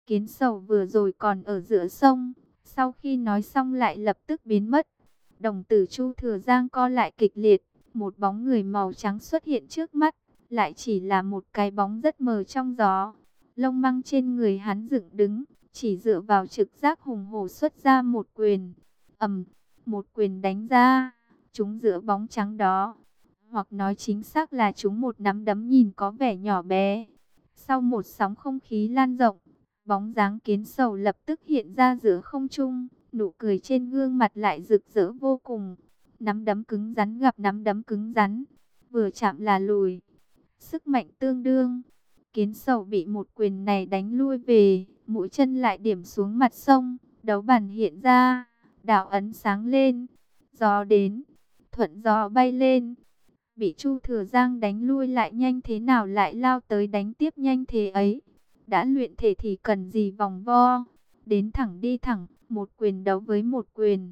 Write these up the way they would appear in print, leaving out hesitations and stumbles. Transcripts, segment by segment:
Kiến Sầu vừa rồi còn ở giữa sông, sau khi nói xong lại lập tức biến mất. Đồng tử Chu Thừa Giang co lại kịch liệt, một bóng người màu trắng xuất hiện trước mắt, lại chỉ là một cái bóng rất mờ trong gió. Lông măng trên người hắn dựng đứng, chỉ dựa vào trực giác hùng hổ xuất ra một quyền. Ầm, một quyền đánh ra, trúng giữa bóng trắng đó, hoặc nói chính xác là trúng một nắm đấm nhìn có vẻ nhỏ bé. Sau một sóng không khí lan rộng, bóng dáng Kiến Sầu lập tức hiện ra giữa không trung, nụ cười trên gương mặt lại rực rỡ vô cùng. Nắm đấm cứng rắn gặp nắm đấm cứng rắn, vừa chạm là lùi. Sức mạnh tương đương, Kiến Sầu bị một quyền này đánh lui về, mũi chân lại điểm xuống mặt sông, đấu bản hiện ra, đạo ấn sáng lên, gió đến, thuận gió bay lên. Bị Chu Thừa Giang đánh lui lại nhanh thế nào lại lao tới đánh tiếp nhanh thế ấy. Đã luyện thể thì cần gì vòng vo, đến thẳng đi thẳng, một quyền đấu với một quyền.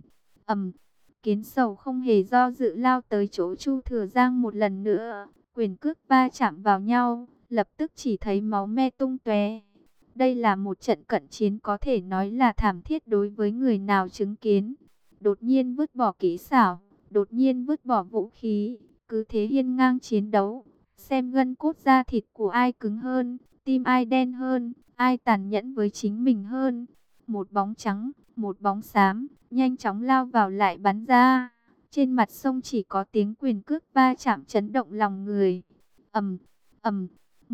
Kiến Sầu không hề do dự lao tới chỗ Chu Thừa Giang một lần nữa, quyền cước va chạm vào nhau, lập tức chỉ thấy máu me tung tóe. Đây là một trận cận chiến có thể nói là thảm thiết đối với người nào chứng kiến. Đột nhiên vứt bỏ kỹ xảo, đột nhiên vứt bỏ vũ khí, cứ thế hiên ngang chiến đấu, xem gân cốt da thịt của ai cứng hơn, tim ai đen hơn, ai tàn nhẫn với chính mình hơn. Một bóng trắng, một bóng xám, nhanh chóng lao vào lại bắn ra. Trên mặt sông chỉ có tiếng quyền cước va chạm chấn động lòng người. Ầm, ầm,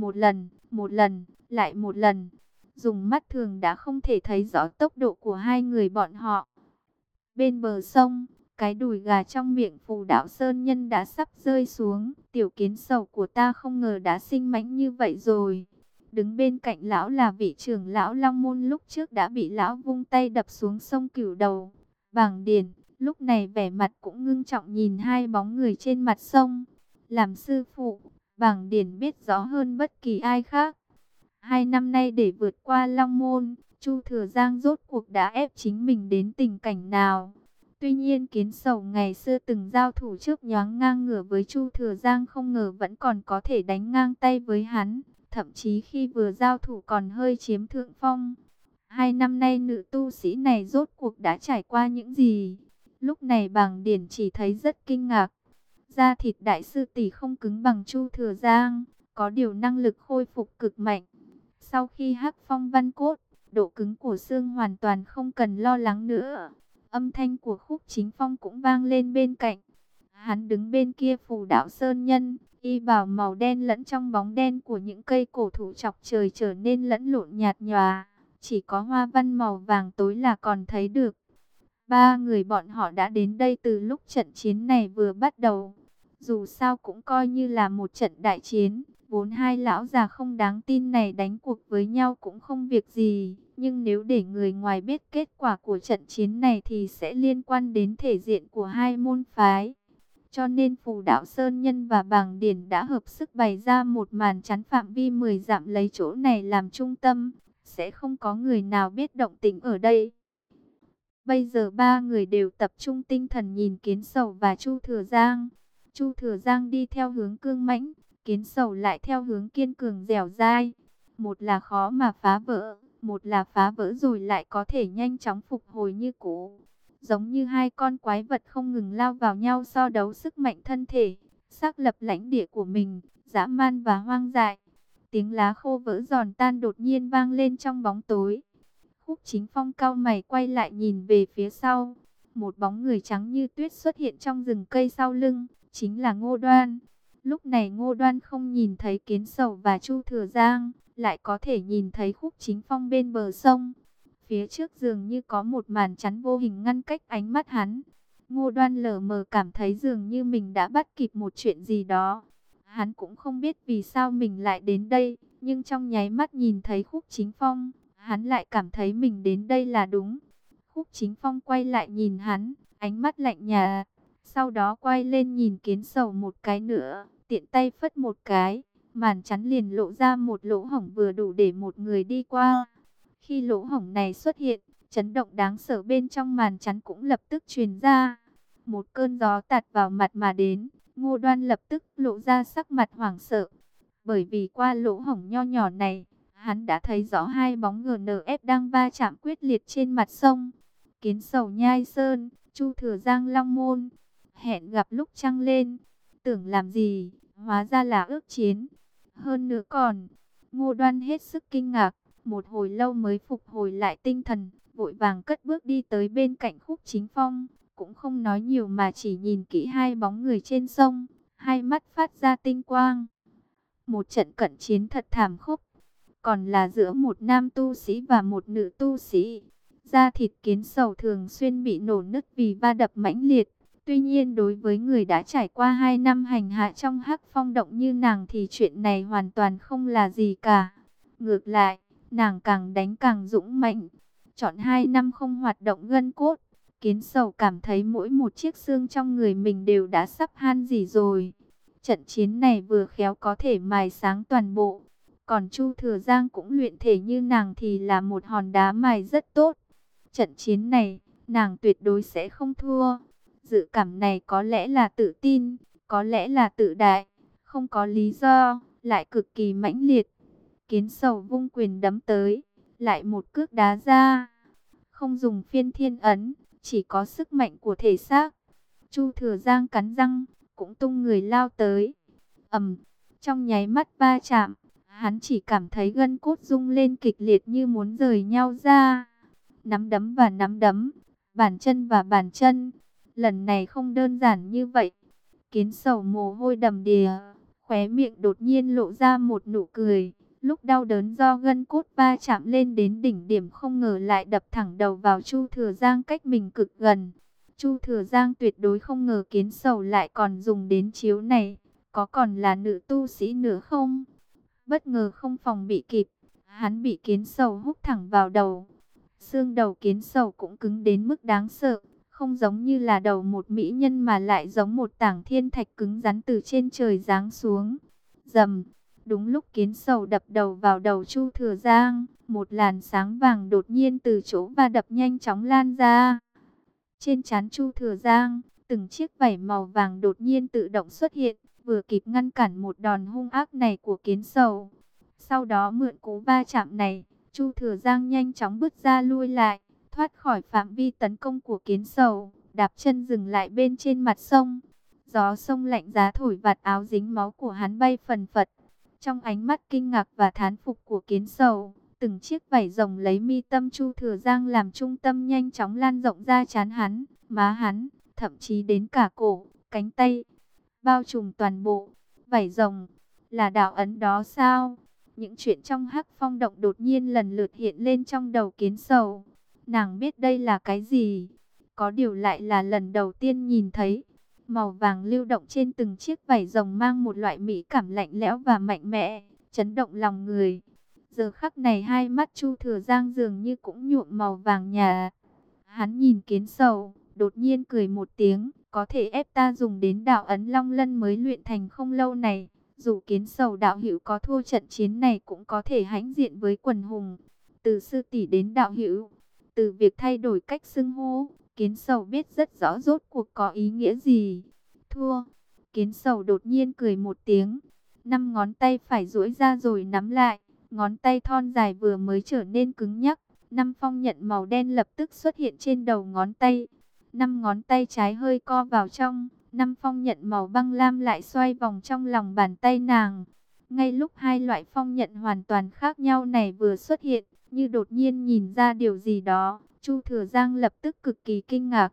một lần, lại một lần. Dùng mắt thường đã không thể thấy rõ tốc độ của hai người bọn họ. Bên bờ sông, cái đùi gà trong miệng Phù Đạo Sơn Nhân đã sắp rơi xuống. Tiểu Kiến Sầu của ta không ngờ đã sinh mãnh như vậy rồi. Đứng bên cạnh lão là vị trưởng lão Long Môn lúc trước đã bị lão vung tay đập xuống sông Cửu Đầu. Bàng Điền lúc này vẻ mặt cũng ngưng trọng nhìn hai bóng người trên mặt sông. Làm sư phụ, Bàng Điền biết rõ hơn bất kỳ ai khác. 2 năm nay để vượt qua Long Môn, Chu Thừa Giang rốt cuộc đã ép chính mình đến tình cảnh nào. Tuy nhiên Kiến Sầu ngày xưa từng giao thủ trước nhoáng ngang ngửa với Chu Thừa Giang, không ngờ vẫn còn có thể đánh ngang tay với hắn. Thậm chí khi vừa giao thủ còn hơi chiếm thượng phong. 2 năm nay nữ tu sĩ này rốt cuộc đã trải qua những gì? Lúc này Bàng Điển chỉ thấy rất kinh ngạc. Da thịt đại sư tỷ không cứng bằng Chu Thừa Giang, có điều năng lực khôi phục cực mạnh. Sau khi hắc phong văn cốt, độ cứng của xương hoàn toàn không cần lo lắng nữa. Âm thanh của Khúc Chính Phong cũng vang lên bên cạnh. Hắn đứng bên kia Phù Đạo Sơn Nhân, y bào màu đen lẫn trong bóng đen của những cây cổ thụ chọc trời trở nên lẫn lộn nhạt nhòa. Chỉ có hoa văn màu vàng tối là còn thấy được. Ba người bọn họ đã đến đây từ lúc trận chiến này vừa bắt đầu. Dù sao cũng coi như là một trận đại chiến. Vốn hai lão già không đáng tin này đánh cuộc với nhau cũng không việc gì. Nhưng nếu để người ngoài biết kết quả của trận chiến này thì sẽ liên quan đến thể diện của hai môn phái. Cho nên Phù Đạo Sơn Nhân và Bàng Điển đã hợp sức bày ra một màn chắn phạm vi 10 dặm lấy chỗ này làm trung tâm. Sẽ không có người nào biết động tĩnh ở đây. Bây giờ ba người đều tập trung tinh thần nhìn Kiến Sầu và Chu Thừa Giang. Chu Thừa Giang đi theo hướng cương mãnh, Kiến Sầu lại theo hướng kiên cường dẻo dai. Một là khó mà phá vỡ, một là phá vỡ rồi lại có thể nhanh chóng phục hồi như cũ. Giống như hai con quái vật không ngừng lao vào nhau so đấu sức mạnh thân thể, xác lập lãnh địa của mình, dã man và hoang dại. Tiếng lá khô vỡ giòn tan đột nhiên vang lên trong bóng tối. Khúc Chính Phong cau mày quay lại nhìn về phía sau. Một bóng người trắng như tuyết xuất hiện trong rừng cây sau lưng, chính là Ngô Đoan. Lúc này Ngô Đoan không nhìn thấy Kiến Sầu và Chu Thừa Giang, lại có thể nhìn thấy Khúc Chính Phong bên bờ sông. Phía trước dường như có một màn chắn vô hình ngăn cách ánh mắt hắn. Ngô Đoan lờ mờ cảm thấy dường như mình đã bắt kịp một chuyện gì đó. Hắn cũng không biết vì sao mình lại đến đây, nhưng trong nháy mắt nhìn thấy Khúc Chính Phong, hắn lại cảm thấy mình đến đây là đúng. Khúc Chính Phong quay lại nhìn hắn, ánh mắt lạnh nhạt. Sau đó quay lên nhìn Kiến Sầu một cái nữa, tiện tay phất một cái, màn chắn liền lộ ra một lỗ hổng vừa đủ để một người đi qua. Khi lỗ hổng này xuất hiện, chấn động đáng sợ bên trong màn chắn cũng lập tức truyền ra. Một cơn gió tạt vào mặt mà đến, Ngô Đoan lập tức lộ ra sắc mặt hoảng sợ. Bởi vì qua lỗ hổng nho nhỏ này, hắn đã thấy rõ hai bóng GNF đang va chạm quyết liệt trên mặt sông. Kiến Sầu Nhai Sơn, Chu Thừa Giang Long Môn, hẹn gặp lúc trăng lên. Tưởng làm gì, hóa ra là ước chiến. Hơn nữa còn, Ngô Đoan hết sức kinh ngạc, một hồi lâu mới phục hồi lại tinh thần, vội vàng cất bước đi tới bên cạnh Khúc Chính Phong, cũng không nói nhiều mà chỉ nhìn kỹ hai bóng người trên sông, hai mắt phát ra tinh quang. Một trận cận chiến thật thảm khốc, còn là giữa một nam tu sĩ và một nữ tu sĩ. Da thịt Kiến Sầu thường xuyên bị nổ nứt vì va đập mãnh liệt. Tuy nhiên đối với người đã trải qua 2 năm hành hạ trong Hắc Phong động như nàng thì chuyện này hoàn toàn không là gì cả. Ngược lại, nàng càng đánh càng dũng mạnh. Chọn 2 năm không hoạt động gân cốt, Kiến Sầu cảm thấy mỗi một chiếc xương trong người mình đều đã sắp han rỉ rồi. Trận chiến này vừa khéo có thể mài sáng toàn bộ. Còn Chu Thừa Giang cũng luyện thể như nàng thì là một hòn đá mài rất tốt. Trận chiến này, nàng tuyệt đối sẽ không thua. Dự cảm này có lẽ là tự tin, có lẽ là tự đại, không có lý do, lại cực kỳ mãnh liệt. Kiến Sầu vung quyền đấm tới, lại một cước đá ra. Không dùng phiên thiên ấn, chỉ có sức mạnh của thể xác. Chu Thừa Giang cắn răng, cũng tung người lao tới. Trong nháy mắt va chạm, hắn chỉ cảm thấy gân cốt rung lên kịch liệt như muốn rời nhau ra. Nắm đấm và nắm đấm, bàn chân và bàn chân. Lần này không đơn giản như vậy. Kiến Sầu mồ hôi đầm đìa, khóe miệng đột nhiên lộ ra một nụ cười. Lúc đau đớn do gân cốt va chạm lên đến đỉnh điểm không ngờ lại đập thẳng đầu vào Chu Thừa Giang cách mình cực gần. Chu Thừa Giang tuyệt đối không ngờ Kiến Sầu lại còn dùng đến chiếu này. Có còn là nữ tu sĩ nữa không? Bất ngờ không phòng bị kịp, hắn bị Kiến Sầu húc thẳng vào đầu. Xương đầu Kiến Sầu cũng cứng đến mức đáng sợ, không giống như là đầu một mỹ nhân mà lại giống một tảng thiên thạch cứng rắn từ trên trời giáng xuống. Rầm, đúng lúc Kiến Sầu đập đầu vào đầu Chu Thừa Giang, một làn sáng vàng đột nhiên từ chỗ va đập nhanh chóng lan ra. Trên trán Chu Thừa Giang, từng chiếc vảy màu vàng đột nhiên tự động xuất hiện, vừa kịp ngăn cản một đòn hung ác này của Kiến Sầu. Sau đó mượn cú va chạm này, Chu Thừa Giang nhanh chóng bước ra lui lại, thoát khỏi phạm vi tấn công của Kiến Sầu, đạp chân dừng lại bên trên mặt sông. Gió sông lạnh giá thổi vạt áo dính máu của hắn bay phần phật. Trong ánh mắt kinh ngạc và thán phục của Kiến Sầu, từng chiếc vảy rồng lấy mi tâm Chu Thừa Giang làm trung tâm nhanh chóng lan rộng ra trán hắn, má hắn, thậm chí đến cả cổ, cánh tay, bao trùm toàn bộ. Vảy rồng, là đạo ấn đó sao? Những chuyện trong Hắc Phong động đột nhiên lần lượt hiện lên trong đầu Kiến Sầu. Nàng biết đây là cái gì? Có điều lại là lần đầu tiên nhìn thấy. Màu vàng lưu động trên từng chiếc vảy rồng mang một loại mỹ cảm lạnh lẽo và mạnh mẽ, chấn động lòng người. Giờ khắc này hai mắt Chu Thừa Giang dường như cũng nhuộm màu vàng nhạt. Hắn nhìn Kiến Sầu, đột nhiên cười một tiếng, có thể ép ta dùng đến đạo ấn Long Lân mới luyện thành không lâu này. Dù Kiến Sầu đạo hữu có thua trận chiến này cũng có thể hãnh diện với quần hùng. Từ sư tỷ đến đạo hữu, từ việc thay đổi cách xưng hô, Kiến Sầu biết rất rõ rốt cuộc có ý nghĩa gì. Thua. Kiến Sầu đột nhiên cười một tiếng, 5 ngón tay phải duỗi ra rồi nắm lại, ngón tay thon dài vừa mới trở nên cứng nhắc, 5 phong nhận màu đen lập tức xuất hiện trên đầu ngón tay. 5 ngón tay trái hơi co vào trong, 5 phong nhận màu băng lam lại xoay vòng trong lòng bàn tay nàng. Ngay lúc hai loại phong nhận hoàn toàn khác nhau này vừa xuất hiện, như đột nhiên nhìn ra điều gì đó, Chu Thừa Giang lập tức cực kỳ kinh ngạc.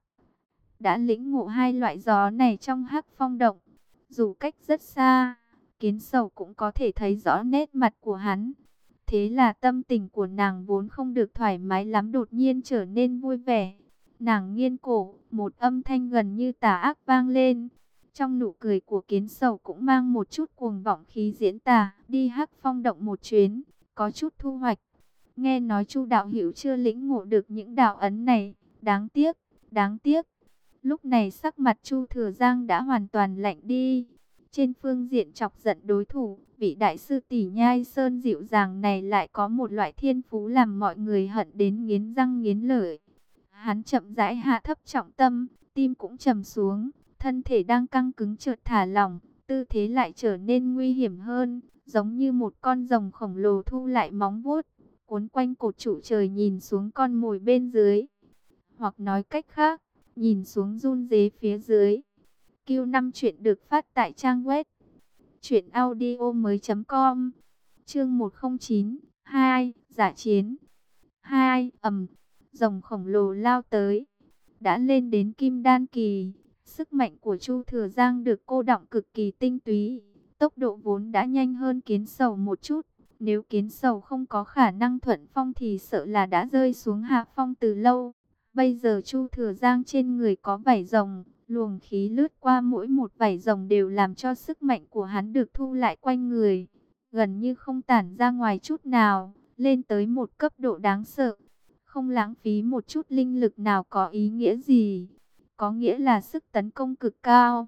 Đã lĩnh ngộ hai loại gió này trong Hắc Phong động, dù cách rất xa, Kiến Sầu cũng có thể thấy rõ nét mặt của hắn. Thế là tâm tình của nàng vốn không được thoải mái lắm đột nhiên trở nên vui vẻ. Nàng nghiêng cổ, một âm thanh gần như tà ác vang lên. Trong nụ cười của Kiến Sầu cũng mang một chút cuồng vọng khí diễn tả. Đi Hắc Phong động một chuyến, có chút thu hoạch. Nghe nói Chu đạo hữu chưa lĩnh ngộ được những đạo ấn này. Đáng tiếc, đáng tiếc. Lúc này sắc mặt Chu Thừa Giang đã hoàn toàn lạnh đi. Trên phương diện chọc giận đối thủ, vị đại sư tỷ Nhai Sơn dịu dàng này lại có một loại thiên phú làm mọi người hận đến nghiến răng nghiến lợi. Hắn chậm rãi hạ thấp trọng tâm, tim cũng trầm xuống, thân thể đang căng cứng chợt thả lỏng, tư thế lại trở nên nguy hiểm hơn, giống như một con rồng khổng lồ thu lại móng vuốt, cuốn quanh cột trụ trời nhìn xuống con mồi bên dưới. Hoặc nói cách khác, nhìn xuống run rế phía dưới. Q5 chuyện được phát tại trang web truyệnaudiomoi.com. Chương 109, 2, giả chiến. 2, rồng khổng lồ lao tới, đã lên đến kim đan kỳ. Sức mạnh của Chu Thừa Giang được cô đọng cực kỳ tinh túy, tốc độ vốn đã nhanh hơn kiến sầu một chút. Nếu kiến sầu không có khả năng thuận phong thì sợ là đã rơi xuống hạ phong từ lâu. Bây giờ Chu Thừa Giang trên người có vảy rồng, luồng khí lướt qua mỗi một vảy rồng đều làm cho sức mạnh của hắn được thu lại quanh người, gần như không tản ra ngoài chút nào, lên tới một cấp độ đáng sợ. Không lãng phí một chút linh lực nào có ý nghĩa gì, có nghĩa là sức tấn công cực cao.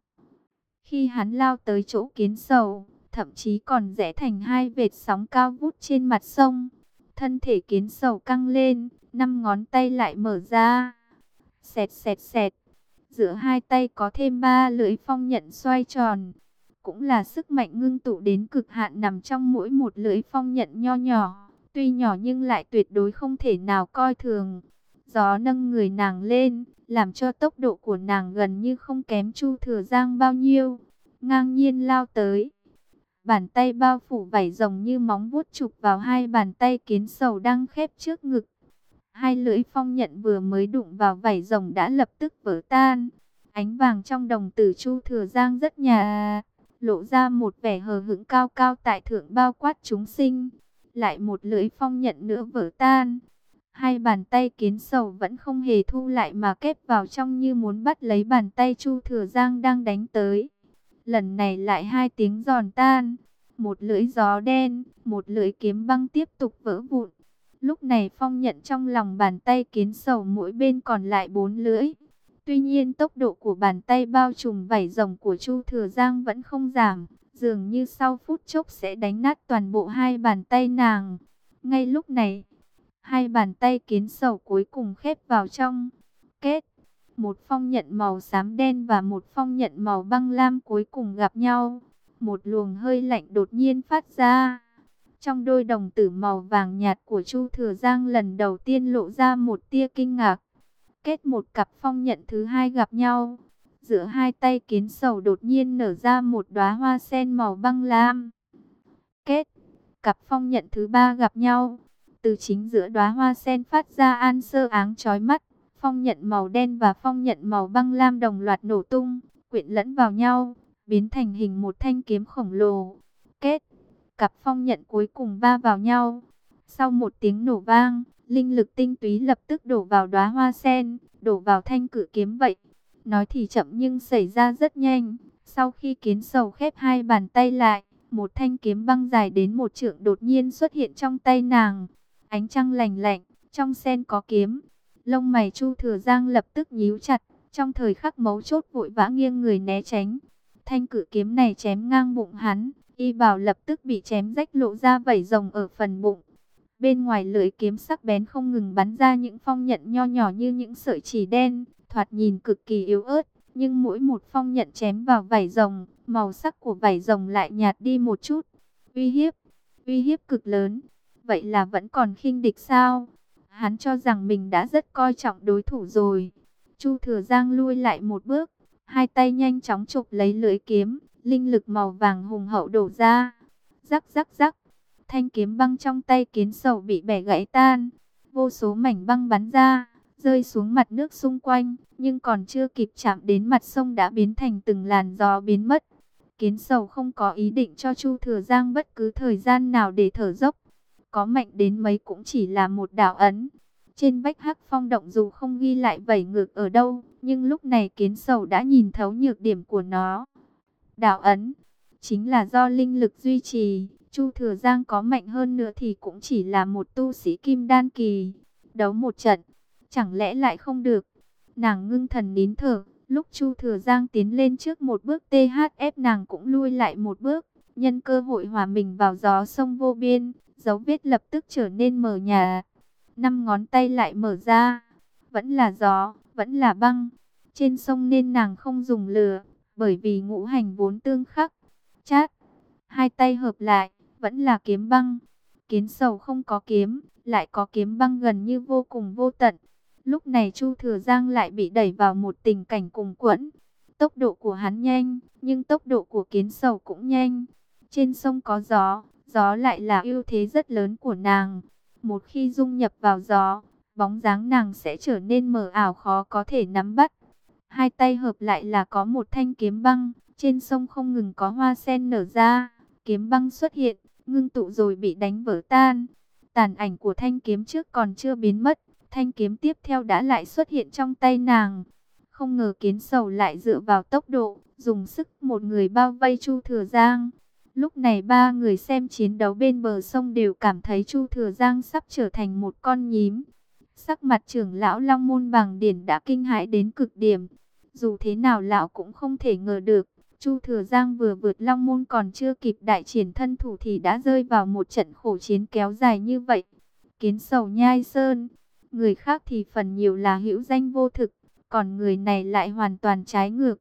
Khi hắn lao tới chỗ kiến sầu, thậm chí còn rẽ thành hai vệt sóng cao vút trên mặt sông. Thân thể kiến sầu căng lên, 5 ngón tay lại mở ra. Xẹt xẹt xẹt, giữa hai tay có thêm 3 lưỡi phong nhận xoay tròn. Cũng là sức mạnh ngưng tụ đến cực hạn nằm trong mỗi một lưỡi phong nhận nho nhỏ. Tuy nhỏ nhưng lại tuyệt đối không thể nào coi thường. Gió nâng người nàng lên, làm cho tốc độ của nàng gần như không kém Chu Thừa Giang bao nhiêu. Ngang nhiên lao tới. Bàn tay bao phủ vảy rồng như móng vuốt chụp vào hai bàn tay kiến sầu đang khép trước ngực. Hai lưỡi phong nhận vừa mới đụng vào vảy rồng đã lập tức vỡ tan. Ánh vàng trong đồng tử Chu Thừa Giang rất nhạt, lộ ra một vẻ hờ hững cao cao tại thượng bao quát chúng sinh. Lại một lưỡi phong nhận nữa vỡ tan. Hai bàn tay kiến sầu vẫn không hề thu lại mà kép vào trong như muốn bắt lấy bàn tay Chu Thừa Giang đang đánh tới. Lần này lại hai tiếng giòn tan. Một lưỡi gió đen, một lưỡi kiếm băng tiếp tục vỡ vụn. Lúc này phong nhận trong lòng bàn tay kiến sầu mỗi bên còn lại 4 lưỡi. Tuy nhiên tốc độ của bàn tay bao trùm vảy rồng của Chu Thừa Giang vẫn không giảm. Dường như sau phút chốc sẽ đánh nát toàn bộ hai bàn tay nàng. Ngay lúc này, hai bàn tay kiến sầu cuối cùng khép vào trong. Kết, một phong nhận màu xám đen và một phong nhận màu băng lam cuối cùng gặp nhau. Một luồng hơi lạnh đột nhiên phát ra. Trong đôi đồng tử màu vàng nhạt của Chu Thừa Giang lần đầu tiên lộ ra một tia kinh ngạc. Kết một cặp phong nhận thứ hai gặp nhau. Giữa hai tay kiến sầu đột nhiên nở ra một đóa hoa sen màu băng lam. Kết, cặp phong nhận thứ ba gặp nhau. Từ chính giữa đóa hoa sen phát ra an sơ áng chói mắt. Phong nhận màu đen và phong nhận màu băng lam đồng loạt nổ tung, quyện lẫn vào nhau, biến thành hình một thanh kiếm khổng lồ. Kết, cặp phong nhận cuối cùng va vào nhau. Sau một tiếng nổ vang, linh lực tinh túy lập tức đổ vào đóa hoa sen, đổ vào thanh cự kiếm vậy. Nói thì chậm nhưng xảy ra rất nhanh. Sau khi kiến sầu khép hai bàn tay lại, một thanh kiếm băng dài đến 1 trượng đột nhiên xuất hiện trong tay nàng. Ánh trăng lành lạnh, trong sen có kiếm. Lông mày Chu Thừa Giang lập tức nhíu chặt, trong thời khắc mấu chốt vội vã nghiêng người né tránh. Thanh cự kiếm này chém ngang bụng hắn, y bào lập tức bị chém rách lộ ra vảy rồng ở phần bụng. Bên ngoài lưỡi kiếm sắc bén không ngừng bắn ra những phong nhận nho nhỏ như những sợi chỉ đen, thoạt nhìn cực kỳ yếu ớt, nhưng mỗi một phong nhận chém vào vảy rồng, màu sắc của vảy rồng lại nhạt đi một chút. Uy hiếp cực lớn. Vậy là vẫn còn khinh địch sao? Hắn cho rằng mình đã rất coi trọng đối thủ rồi. Chu Thừa Giang lui lại một bước, hai tay nhanh chóng chụp lấy lưỡi kiếm, linh lực màu vàng hùng hậu đổ ra. Rắc rắc rắc, thanh kiếm băng trong tay kiến sầu bị bẻ gãy tan. Vô số mảnh băng bắn ra, rơi xuống mặt nước xung quanh, nhưng còn chưa kịp chạm đến mặt sông đã biến thành từng làn gió biến mất. Kiến sầu không có ý định cho Chu Thừa Giang bất cứ thời gian nào để thở dốc. Có mạnh đến mấy cũng chỉ là một đạo ấn. Trên vách Hắc Phong động dù không ghi lại vảy ngược ở đâu, nhưng lúc này kiến sầu đã nhìn thấu nhược điểm của nó. Đạo ấn chính là do linh lực duy trì. Chu Thừa Giang có mạnh hơn nữa thì cũng chỉ là một tu sĩ kim đan kỳ. Đấu một trận, chẳng lẽ lại không được? Nàng ngưng thần nín thở. Lúc Chu Thừa Giang tiến lên trước một bước THF nàng cũng lui lại một bước. Nhân cơ hội hòa mình vào gió sông vô biên, dấu vết lập tức trở nên mờ nhạt. 5 ngón tay lại mở ra. Vẫn là gió, vẫn là băng. Trên sông nên nàng không dùng lửa, bởi vì ngũ hành vốn tương khắc. Chát, hai tay hợp lại, vẫn là kiếm băng. Kiến Sầu không có kiếm, lại có kiếm băng gần như vô cùng vô tận. Lúc này Chu Thừa Giang lại bị đẩy vào một tình cảnh cùng quẫn. Tốc độ của hắn nhanh, nhưng tốc độ của Kiến Sầu cũng nhanh. Trên sông có gió, gió lại là ưu thế rất lớn của nàng. Một khi dung nhập vào gió, bóng dáng nàng sẽ trở nên mờ ảo khó có thể nắm bắt. Hai tay hợp lại là có một thanh kiếm băng, trên sông không ngừng có hoa sen nở ra. Kiếm băng xuất hiện, ngưng tụ rồi bị đánh vỡ tan. Tàn ảnh của thanh kiếm trước còn chưa biến mất, thanh kiếm tiếp theo đã lại xuất hiện trong tay nàng. Không ngờ Kiến Sầu lại dựa vào tốc độ, dùng sức một người bao vây Chu Thừa Giang. Lúc này ba người xem chiến đấu bên bờ sông đều cảm thấy Chu Thừa Giang sắp trở thành một con nhím. Sắc mặt trưởng lão Long Môn Bàng Điển đã kinh hãi đến cực điểm. Dù thế nào lão cũng không thể ngờ được, Chu Thừa Giang vừa vượt Long Môn còn chưa kịp đại triển thân thủ thì đã rơi vào một trận khổ chiến kéo dài như vậy. Kiến Sầu nhai sơn, người khác thì phần nhiều là hữu danh vô thực, còn người này lại hoàn toàn trái ngược.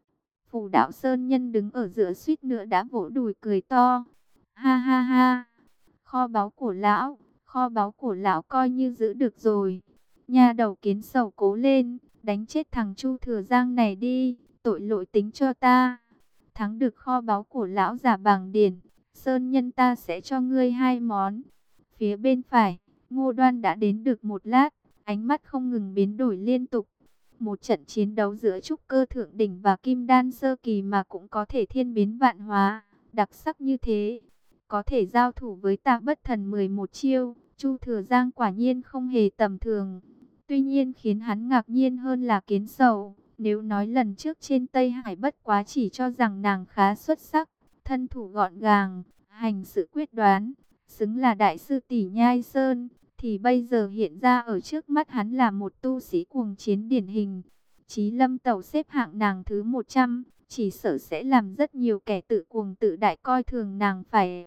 Phù Đạo Sơn Nhân đứng ở giữa suýt nữa đã vỗ đùi cười to. Ha ha ha, kho báu của lão, kho báu của lão coi như giữ được rồi. Nha đầu Kiến Sầu cố lên, đánh chết thằng Chu Thừa Giang này đi, tội lỗi tính cho ta. Thắng được kho báu của lão già Bàng Điển, Sơn Nhân ta sẽ cho ngươi 2 món. Phía bên phải, Ngô Đoan đã đến được một lát, ánh mắt không ngừng biến đổi liên tục. Một trận chiến đấu giữa trúc cơ thượng đỉnh và kim đan sơ kỳ mà cũng có thể thiên biến vạn hóa, đặc sắc như thế. Có thể giao thủ với Tạ Bất Thần 11 chiêu, Chu Thừa Giang quả nhiên không hề tầm thường. Tuy nhiên khiến hắn ngạc nhiên hơn là Kiến Sầu. Nếu nói lần trước trên Tây Hải bất quá chỉ cho rằng nàng khá xuất sắc, thân thủ gọn gàng, hành sự quyết đoán, xứng là đại sư tỷ Nhai Sơn, thì bây giờ hiện ra ở trước mắt hắn là một tu sĩ cuồng chiến điển hình. Chí Lâm Tẩu xếp hạng nàng thứ 100, chỉ sợ sẽ làm rất nhiều kẻ tự cuồng tự đại coi thường nàng phải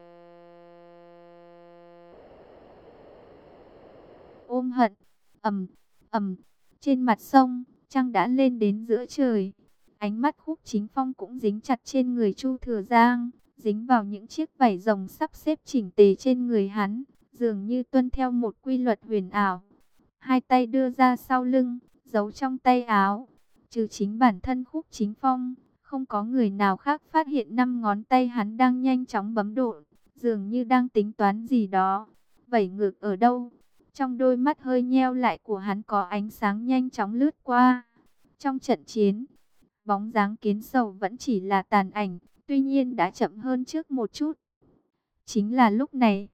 ôm hận. Ầm, trên mặt sông, trăng đã lên đến giữa trời. Ánh mắt Khúc Chính Phong cũng dính chặt trên người Chu Thừa Giang, dính vào những chiếc vảy rồng sắp xếp chỉnh tề trên người hắn, dường như tuân theo một quy luật huyền ảo. Hai tay đưa ra sau lưng, giấu trong tay áo. Trừ chính bản thân Khúc Chính Phong, không có người nào khác phát hiện 5 ngón tay hắn đang nhanh chóng bấm độn, dường như đang tính toán gì đó. Vảy ngược ở đâu? Trong đôi mắt hơi nheo lại của hắn có ánh sáng nhanh chóng lướt qua. Trong trận chiến, bóng dáng Kiến Sầu vẫn chỉ là tàn ảnh, tuy nhiên đã chậm hơn trước một chút. Chính là lúc này,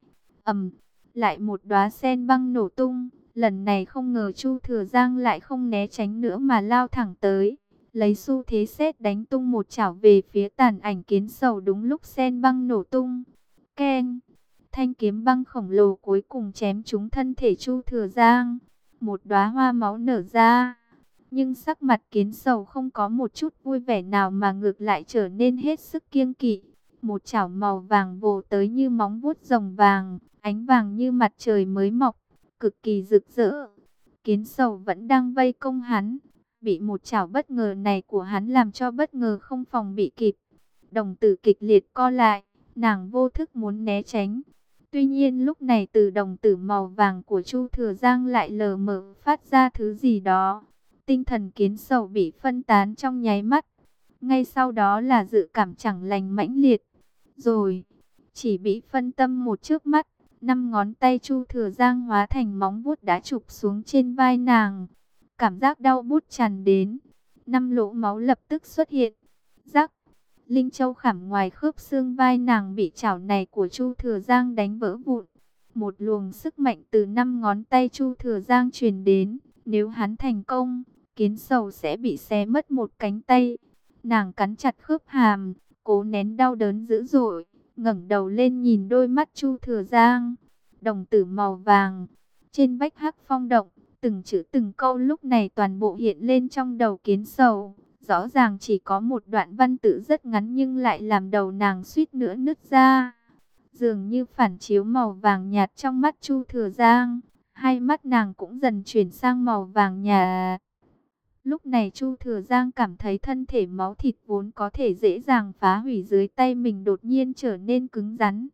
lại một đóa sen băng nổ tung. Lần này không ngờ Chu Thừa Giang lại không né tránh nữa mà lao thẳng tới, lấy xu thế sét đánh tung một chảo về phía tàn ảnh Kiến Sầu đúng lúc sen băng nổ tung. Keng! Thanh kiếm băng khổng lồ cuối cùng chém trúng thân thể Chu Thừa Giang. Một đóa hoa máu nở ra. Nhưng sắc mặt Kiến Sầu không có một chút vui vẻ nào mà ngược lại trở nên hết sức kiêng kỵ. Một chảo màu vàng vồ tới như móng vuốt rồng vàng, ánh vàng như mặt trời mới mọc, cực kỳ rực rỡ. Kiến Sầu vẫn đang vây công hắn, bị một chảo bất ngờ này của hắn làm cho bất ngờ không phòng bị kịp. Đồng tử kịch liệt co lại, nàng vô thức muốn né tránh. Tuy nhiên lúc này từ đồng tử màu vàng của Chu Thừa Giang lại lờ mờ phát ra thứ gì đó. Tinh thần Kiến Sầu bị phân tán trong nháy mắt. Ngay sau đó là dự cảm chẳng lành mãnh liệt. Rồi, chỉ bị phân tâm một chớp mắt, 5 ngón tay Chu Thừa Giang hóa thành móng vuốt đã chụp xuống trên vai nàng. Cảm giác đau bút tràn đến, 5 lỗ máu lập tức xuất hiện. Rắc, Linh Châu khảm ngoài khớp xương vai nàng bị chảo này của Chu Thừa Giang đánh vỡ vụn. Một luồng sức mạnh từ 5 ngón tay Chu Thừa Giang truyền đến, nếu hắn thành công, Kiến Sầu sẽ bị xé mất một cánh tay. Nàng cắn chặt khớp hàm, cố nén đau đớn dữ dội, ngẩng đầu lên nhìn đôi mắt Chu Thừa Giang. Đồng tử màu vàng, trên vách hắc phong động, từng chữ từng câu lúc này toàn bộ hiện lên trong đầu Kiến Sầu. Rõ ràng chỉ có một đoạn văn tự rất ngắn nhưng lại làm đầu nàng suýt nữa nứt ra. Dường như phản chiếu màu vàng nhạt trong mắt Chu Thừa Giang, hai mắt nàng cũng dần chuyển sang màu vàng nhạt. Lúc này Chu Thừa Giang cảm thấy thân thể máu thịt vốn có thể dễ dàng phá hủy dưới tay mình đột nhiên trở nên cứng rắn.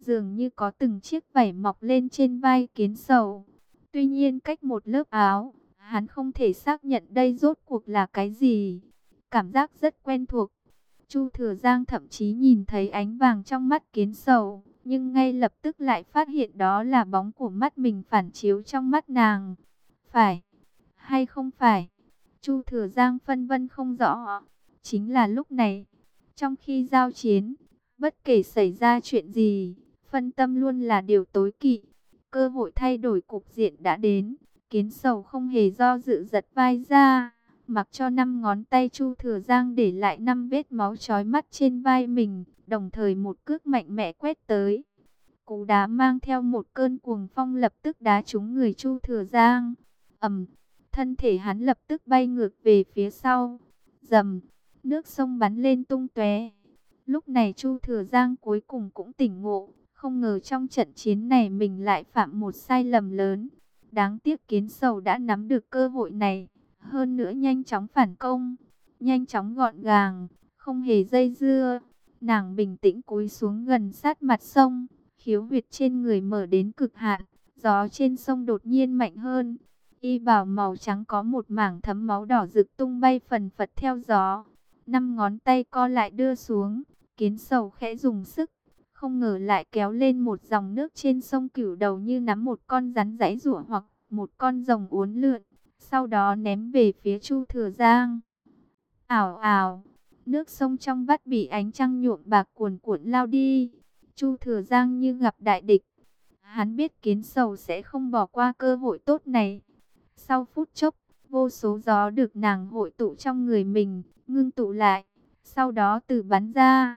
dường như có từng chiếc vảy mọc lên trên vai Kiến Sầu. Tuy nhiên cách một lớp áo, hắn không thể xác nhận đây rốt cuộc là cái gì. Cảm giác rất quen thuộc. Chu Thừa Giang thậm chí nhìn thấy ánh vàng trong mắt Kiến Sầu, nhưng ngay lập tức lại phát hiện đó là bóng của mắt mình phản chiếu trong mắt nàng. Phải hay không phải? Chu Thừa Giang phân vân không rõ. Chính là lúc này, trong khi giao chiến, bất kể xảy ra chuyện gì, phân tâm luôn là điều tối kỵ. Cơ hội thay đổi cục diện đã đến. Kiến Sầu không hề do dự giật vai ra, mặc cho 5 ngón tay Chu Thừa Giang để lại 5 vết máu chói mắt trên vai mình, đồng thời một cước mạnh mẽ quét tới. Cú đá mang theo một cơn cuồng phong lập tức đá trúng người Chu Thừa Giang. Ầm, thân thể hắn lập tức bay ngược về phía sau. Rầm, nước sông bắn lên tung tóe. Lúc này Chu Thừa Giang cuối cùng cũng tỉnh ngộ, không ngờ trong trận chiến này mình lại phạm một sai lầm lớn. Đáng tiếc Kiến Sầu đã nắm được cơ hội này, hơn nữa nhanh chóng phản công, nhanh chóng gọn gàng, không hề dây dưa. Nàng bình tĩnh cúi xuống gần sát mặt sông, khiếu huyệt trên người mở đến cực hạn, gió trên sông đột nhiên mạnh hơn. Y bào màu trắng có một mảng thấm máu đỏ rực tung bay phần phật theo gió. 5 ngón tay co lại đưa xuống, Kiến Sầu khẽ dùng sức, không ngờ lại kéo lên một dòng nước trên sông Cửu Đầu như nắm một con rắn giãy giụa hoặc một con rồng uốn lượn, sau đó ném về phía Chu Thừa Giang. Ảo ảo, nước sông trong vắt bị ánh trăng nhuộm bạc cuồn cuộn lao đi. Chu Thừa Giang như gặp đại địch. Hắn biết Kiến Sầu sẽ không bỏ qua cơ hội tốt này. Sau phút chốc, vô số gió được nàng hội tụ trong người mình, ngưng tụ lại, sau đó từ bắn ra.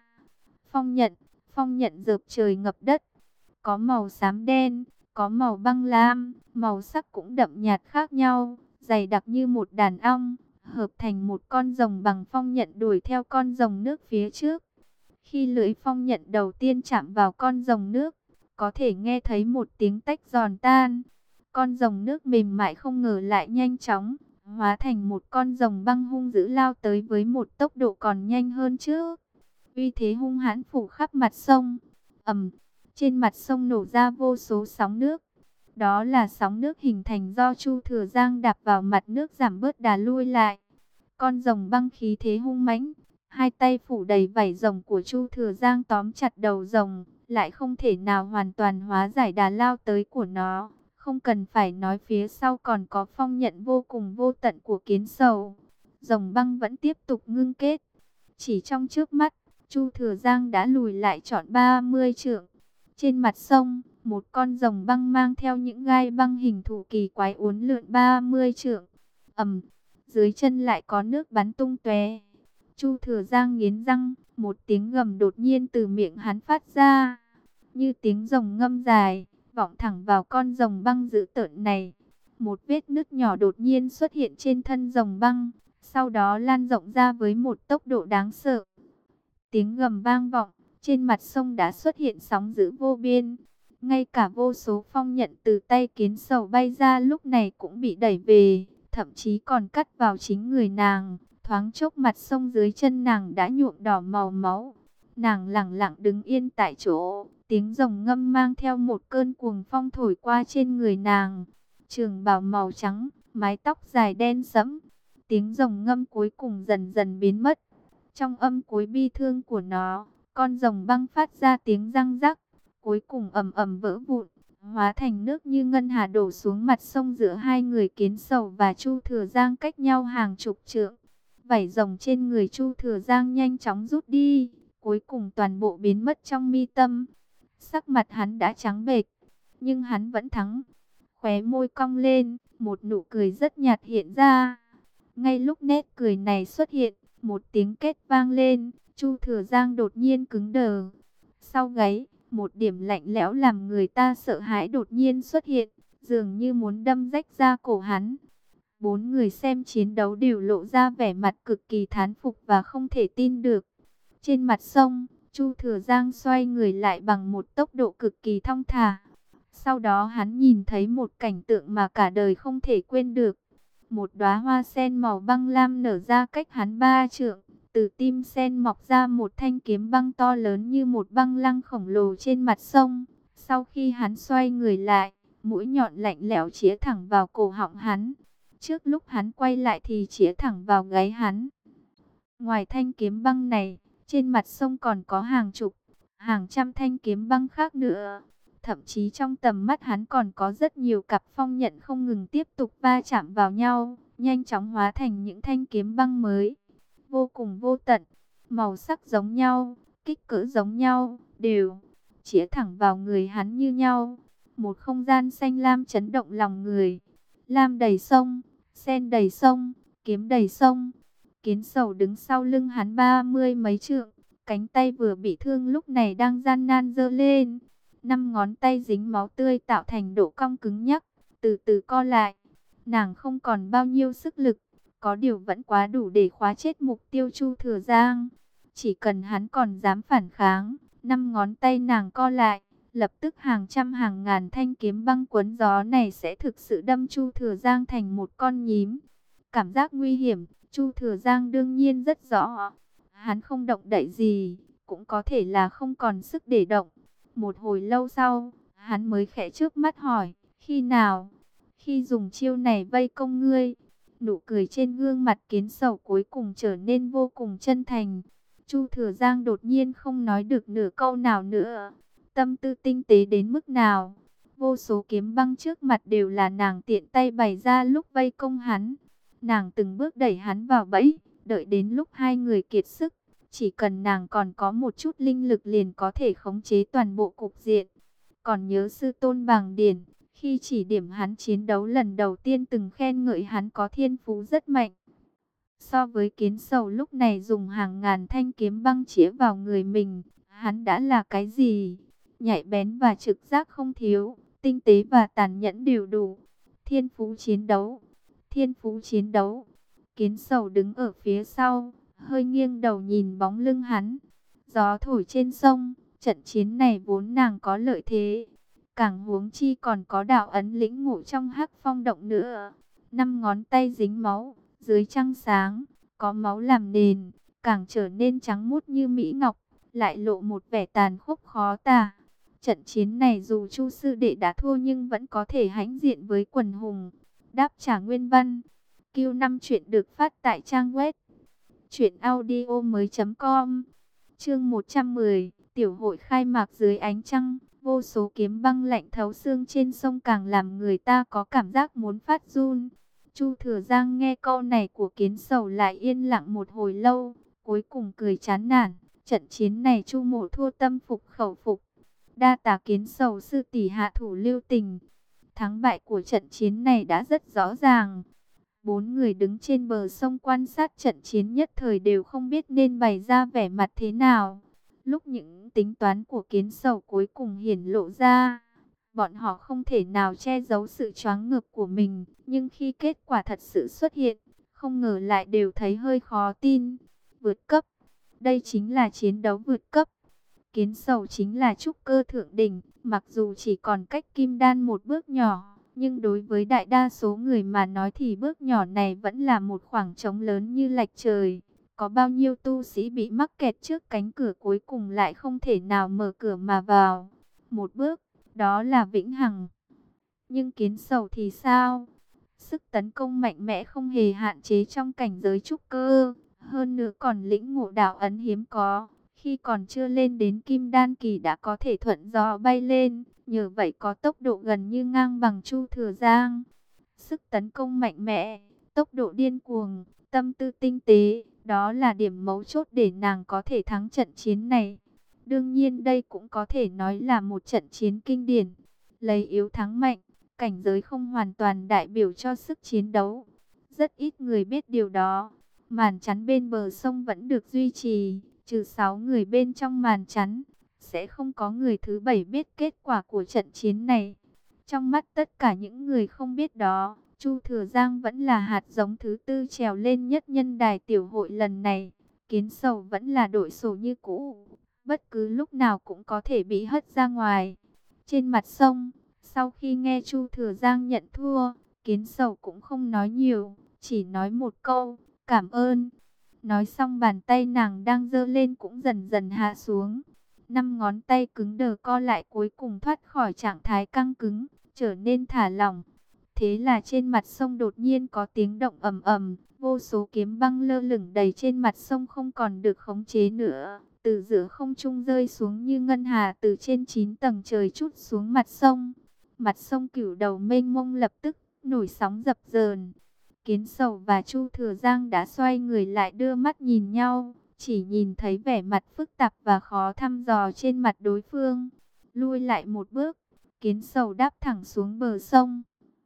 Phong nhận rợp trời ngập đất, có màu xám đen, có màu băng lam, màu sắc cũng đậm nhạt khác nhau, dày đặc như một đàn ong, hợp thành một con rồng bằng phong nhận đuổi theo con rồng nước phía trước. Khi lưỡi phong nhận đầu tiên chạm vào con rồng nước, có thể nghe thấy một tiếng tách giòn tan. Con rồng nước mềm mại không ngờ lại nhanh chóng hóa thành một con rồng băng hung dữ lao tới với một tốc độ còn nhanh hơn trước. Uy thế hung hãn phủ khắp mặt sông. Ầm, trên mặt sông nổ ra vô số sóng nước. Đó là sóng nước hình thành do Chu Thừa Giang đạp vào mặt nước giảm bớt đà lui lại. Con rồng băng khí thế hung mãnh, hai tay phủ đầy vảy rồng của Chu Thừa Giang tóm chặt đầu rồng, lại không thể nào hoàn toàn hóa giải đà lao tới của nó. Không cần phải nói phía sau còn có phong nhận vô cùng vô tận của Kiến Sầu. Rồng băng vẫn tiếp tục ngưng kết. Chỉ trong trước mắt, Chu Thừa Giang đã lùi lại trọn 30 trượng. Trên mặt sông, một con rồng băng mang theo những gai băng hình thù kỳ quái uốn lượn 30 trượng. Ầm, dưới chân lại có nước bắn tung tóe. Chu Thừa Giang nghiến răng, một tiếng gầm đột nhiên từ miệng hắn phát ra, như tiếng rồng ngâm dài, vọng thẳng vào con rồng băng dữ tợn này. Một vết nứt nhỏ đột nhiên xuất hiện trên thân rồng băng, sau đó lan rộng ra với một tốc độ đáng sợ. Tiếng gầm vang vọng, trên mặt sông đã xuất hiện sóng dữ vô biên. Ngay cả vô số phong nhận từ tay Kiến Sầu bay ra lúc này cũng bị đẩy về, thậm chí còn cắt vào chính người nàng. Thoáng chốc mặt sông dưới chân nàng đã nhuộm đỏ màu máu. Nàng lẳng lặng đứng yên tại chỗ, tiếng rồng ngâm mang theo một cơn cuồng phong thổi qua trên người nàng. Trường bào màu trắng, mái tóc dài đen sẫm. Tiếng rồng ngâm cuối cùng dần dần biến mất. Trong âm cuối bi thương của nó, con rồng băng phát ra tiếng răng rắc, cuối cùng ầm ầm vỡ vụn, hóa thành nước như ngân hà đổ xuống mặt sông giữa hai người Kiến Sầu và Chu Thừa Giang cách nhau hàng chục trượng. Vảy rồng trên người Chu Thừa Giang nhanh chóng rút đi, cuối cùng toàn bộ biến mất trong mi tâm. Sắc mặt hắn đã trắng bệch, nhưng hắn vẫn thắng. Khóe môi cong lên, một nụ cười rất nhạt hiện ra. Ngay lúc nét cười này xuất hiện, một tiếng két vang lên, Chu Thừa Giang đột nhiên cứng đờ. Sau gáy, một điểm lạnh lẽo làm người ta sợ hãi đột nhiên xuất hiện, dường như muốn đâm rách da cổ hắn. 4 người xem chiến đấu đều lộ ra vẻ mặt cực kỳ thán phục và không thể tin được. Trên mặt sông, Chu Thừa Giang xoay người lại bằng một tốc độ cực kỳ thong thả. Sau đó hắn nhìn thấy một cảnh tượng mà cả đời không thể quên được. Một đóa hoa sen màu băng lam nở ra cách hắn 3 trượng, Từ tim sen mọc ra một thanh kiếm băng to lớn như một băng lăng khổng lồ trên mặt sông. Sau khi hắn xoay người lại, mũi nhọn lạnh lẽo chĩa thẳng vào cổ họng hắn. Trước lúc hắn quay lại thì chĩa thẳng vào gáy hắn. Ngoài thanh kiếm băng này, trên mặt sông còn có hàng chục, hàng trăm thanh kiếm băng khác nữa. Thậm chí trong tầm mắt hắn còn có rất nhiều cặp phong nhận không ngừng tiếp tục va chạm vào nhau, nhanh chóng hóa thành những thanh kiếm băng mới. Vô cùng vô tận, màu sắc giống nhau, kích cỡ giống nhau, đều chĩa thẳng vào người hắn như nhau. Một không gian xanh lam chấn động lòng người. Lam đầy sông, sen đầy sông, kiếm đầy sông. Kiến Sầu đứng sau lưng hắn 30 mấy trượng, cánh tay vừa bị thương lúc này đang gian nan giơ lên. 5 ngón tay dính máu tươi tạo thành độ cong cứng nhắc, từ từ co lại. Nàng không còn bao nhiêu sức lực, có điều vẫn quá đủ để khóa chết mục tiêu Chu Thừa Giang. Chỉ cần hắn còn dám phản kháng, 5 ngón tay nàng co lại, lập tức hàng trăm hàng ngàn thanh kiếm băng cuốn gió này sẽ thực sự đâm Chu Thừa Giang thành một con nhím. Cảm giác nguy hiểm, Chu Thừa Giang đương nhiên rất rõ. Hắn không động đậy gì, cũng có thể là không còn sức để động. Một hồi lâu sau, hắn mới khẽ trước mắt hỏi, khi nào? Khi dùng chiêu này vây công ngươi. Nụ cười trên gương mặt Kiến Sầu cuối cùng trở nên vô cùng chân thành. Chu Thừa Giang đột nhiên không nói được nửa câu nào nữa. Tâm tư tinh tế đến mức nào? Vô số kiếm băng trước mặt đều là nàng tiện tay bày ra lúc vây công hắn. Nàng từng bước đẩy hắn vào bẫy, đợi đến lúc hai người kiệt sức. Chỉ cần nàng còn có một chút linh lực liền có thể khống chế toàn bộ cục diện. Còn nhớ sư tôn Bàng Điển, khi chỉ điểm hắn chiến đấu lần đầu tiên từng khen ngợi hắn có thiên phú rất mạnh. So với Kiến Sầu lúc này dùng hàng ngàn thanh kiếm băng chĩa vào người mình, hắn đã là cái gì? Nhạy bén và trực giác không thiếu, tinh tế và tàn nhẫn đều đủ. Thiên phú chiến đấu, thiên phú chiến đấu. Kiến Sầu đứng ở phía sau, hơi nghiêng đầu nhìn bóng lưng hắn. Gió thổi trên sông, trận chiến này vốn nàng có lợi thế. Càng huống chi còn có đạo ấn lĩnh ngộ trong Hắc Phong động nữa. 5 ngón tay dính máu, dưới trăng sáng, có máu làm nền, càng trở nên trắng muốt như mỹ ngọc, lại lộ một vẻ tàn khốc khó tả. Trận chiến này dù Chu sư đệ đã thua nhưng vẫn có thể hãnh diện với quần hùng. Đáp trả nguyên văn. Q5 chuyện được phát tại trang web truyệnaudiomoi.com. Chương 110, tiểu hội khai mạc dưới ánh trăng. Vô số kiếm băng lạnh thấu xương trên sông càng làm người ta có cảm giác muốn phát run. Chu Thừa Giang nghe câu này của Kiến Sầu lại yên lặng một hồi lâu, cuối cùng cười chán nản. Trận chiến này Chu Mộ thua tâm phục khẩu phục. Đa tạ Kiến Sầu sư tỷ hạ thủ lưu tình. Thắng bại của trận chiến này đã rất rõ ràng. 4 người đứng trên bờ sông quan sát trận chiến nhất thời đều không biết nên bày ra vẻ mặt thế nào. Lúc những tính toán của Kiến Sầu cuối cùng hiển lộ ra, bọn họ không thể nào che giấu sự choáng ngợp của mình. Nhưng khi kết quả thật sự xuất hiện, không ngờ lại đều thấy hơi khó tin. Vượt cấp, đây chính là chiến đấu vượt cấp. Kiến Sầu chính là trúc cơ thượng đỉnh, mặc dù chỉ còn cách kim đan một bước nhỏ, nhưng đối với đại đa số người mà nói thì bước nhỏ này vẫn là một khoảng trống lớn như lạch trời. Có bao nhiêu tu sĩ bị mắc kẹt trước cánh cửa cuối cùng lại không thể nào mở cửa mà vào. Một bước, đó là vĩnh hằng. Nhưng Kiến Sầu thì sao? Sức tấn công mạnh mẽ không hề hạn chế trong cảnh giới trúc cơ, hơn nữa còn lĩnh ngộ đạo ấn hiếm có. Khi còn chưa lên đến kim đan kỳ đã có thể thuận gió bay lên, nhờ vậy có tốc độ gần như ngang bằng Chu Thừa Giang. Sức tấn công mạnh mẽ, tốc độ điên cuồng, tâm tư tinh tế, đó là điểm mấu chốt để nàng có thể thắng trận chiến này. Đương nhiên đây cũng có thể nói là một trận chiến kinh điển. Lấy yếu thắng mạnh, cảnh giới không hoàn toàn đại biểu cho sức chiến đấu. Rất ít người biết điều đó. Màn chắn bên bờ sông vẫn được duy trì, trừ 6 người bên trong màn chắn. Sẽ không có người thứ 7 biết kết quả của trận chiến này. Trong mắt tất cả những người không biết đó, Chu Thừa Giang vẫn là hạt giống thứ 4 trèo lên nhất nhân đài tiểu hội lần này. Kiến Sầu vẫn là đội sổ như cũ, bất cứ lúc nào cũng có thể bị hất ra ngoài. Trên mặt sông, sau khi nghe Chu Thừa Giang nhận thua, Kiến Sầu cũng không nói nhiều, chỉ nói một câu, cảm ơn. Nói xong bàn tay nàng đang giơ lên cũng dần dần hạ xuống. 5 ngón tay cứng đờ co lại cuối cùng thoát khỏi trạng thái căng cứng, trở nên thả lỏng. Thế là trên mặt sông đột nhiên có tiếng động ầm ầm, vô số kiếm băng lơ lửng đầy trên mặt sông không còn được khống chế nữa, từ giữa không trung rơi xuống như ngân hà từ trên 9 tầng trời trút xuống mặt sông. Mặt sông Cửu Đầu mênh mông lập tức nổi sóng dập dờn. Kiến Sầu và Chu Thừa Giang đã xoay người lại đưa mắt nhìn nhau, chỉ nhìn thấy vẻ mặt phức tạp và khó thăm dò trên mặt đối phương. Lui lại một bước, Kiến Sầu đáp thẳng xuống bờ sông.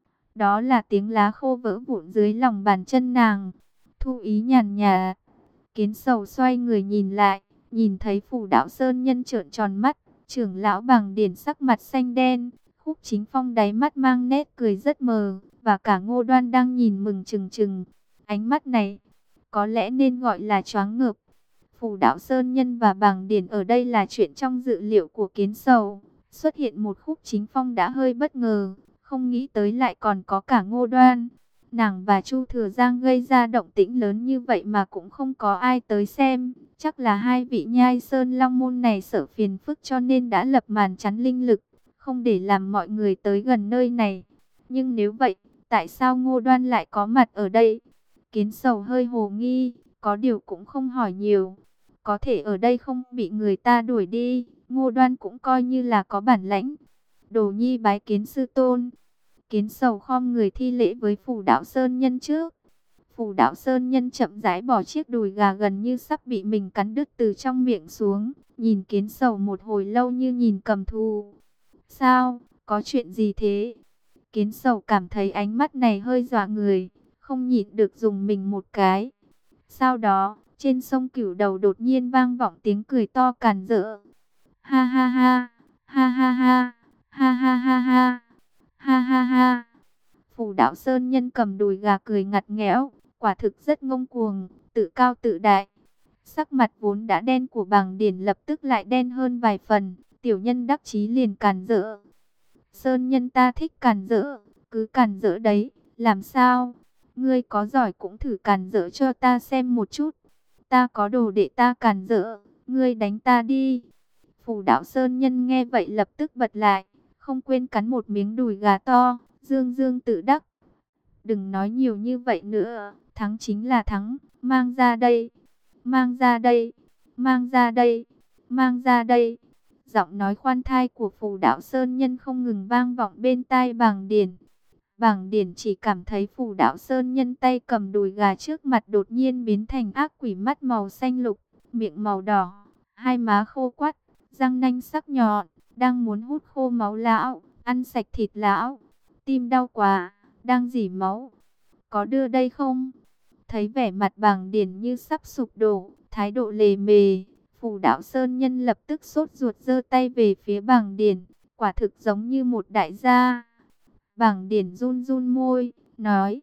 Đó là tiếng lá khô vỡ vụn dưới lòng bàn chân nàng. Thu Ý nhàn nhạt. Kiến Sầu xoay người nhìn lại, nhìn thấy Phù Đạo Sơn Nhân trợn tròn mắt, trưởng lão Bàng Điển sắc mặt xanh đen, Khúc Chính Phong đáy mắt mang nét cười rất mờ, và cả Ngô Đoan đang nhìn mừng trừng trừng. Ánh mắt này, có lẽ nên gọi là choáng ngợp. Phù Đạo Sơn Nhân và Bàng Điển ở đây là chuyện trong dự liệu của Kiến Sầu. Xuất hiện một Khúc Chính Phong đã hơi bất ngờ, không nghĩ tới lại còn có cả Ngô Đoan. Nàng và Chu Thừa Giang gây ra động tĩnh lớn như vậy mà cũng không có ai tới xem. Chắc là hai vị nhai sơn long môn này sợ phiền phức cho nên đã lập màn chắn linh lực, không để làm mọi người tới gần nơi này. Nhưng nếu vậy, tại sao Ngô Đoan lại có mặt ở đây? Kiến Sầu hơi hồ nghi, có điều cũng không hỏi nhiều. Có thể ở đây không bị người ta đuổi đi, Ngô Đoan cũng coi như là có bản lãnh. Đồ nhi bái kiến sư tôn. Kiến Sầu khom người thi lễ với Phù Đạo Sơn Nhân trước. Phù Đạo Sơn Nhân chậm rãi bỏ chiếc đùi gà gần như sắp bị mình cắn đứt từ trong miệng xuống, nhìn Kiến Sầu một hồi lâu như nhìn cầm thú. Sao, có chuyện gì thế? Kiến Sầu cảm thấy ánh mắt này hơi dọa người, không nhịn được dùng mình một cái. Sau đó, trên sông Cửu Đầu đột nhiên vang vọng tiếng cười to càn rỡ. Ha ha ha, ha ha ha, ha ha ha ha, ha ha ha. Phù Đạo Sơn Nhân cầm đùi gà cười ngặt nghẽo, quả thực rất ngông cuồng, tự cao tự đại. Sắc mặt vốn đã đen của Bàng Điển lập tức lại đen hơn vài phần, tiểu nhân đắc chí liền càn rỡ. Sơn Nhân ta thích càn rỡ, cứ càn rỡ đấy, làm sao? Ngươi có giỏi cũng thử càn rỡ cho ta xem một chút. Ta có đồ để ta càn rỡ, ngươi đánh ta đi. Phù Đạo Sơn Nhân nghe vậy lập tức bật lại, không quên cắn một miếng đùi gà to, dương dương tự đắc. Đừng nói nhiều như vậy nữa, thắng chính là thắng, mang ra đây, mang ra đây, mang ra đây, mang ra đây. Giọng nói khoan thai của Phù Đạo Sơn Nhân không ngừng vang vọng bên tai Bàng Điển. Bàng Điển chỉ cảm thấy Phù Đạo Sơn Nhân tay cầm đùi gà trước mặt đột nhiên biến thành ác quỷ, mắt màu xanh lục, miệng màu đỏ, hai má khô quắt, răng nanh sắc nhọn, đang muốn hút khô máu lão, ăn sạch thịt lão. Tim đau quá, đang rỉ máu. Có đưa đây không? Thấy vẻ mặt Bàng Điển như sắp sụp đổ, thái độ lề mề, Phù Đạo Sơn Nhân lập tức sốt ruột giơ tay về phía Bàng Điển, quả thực giống như một đại gia. Bàng Điển run run môi, nói,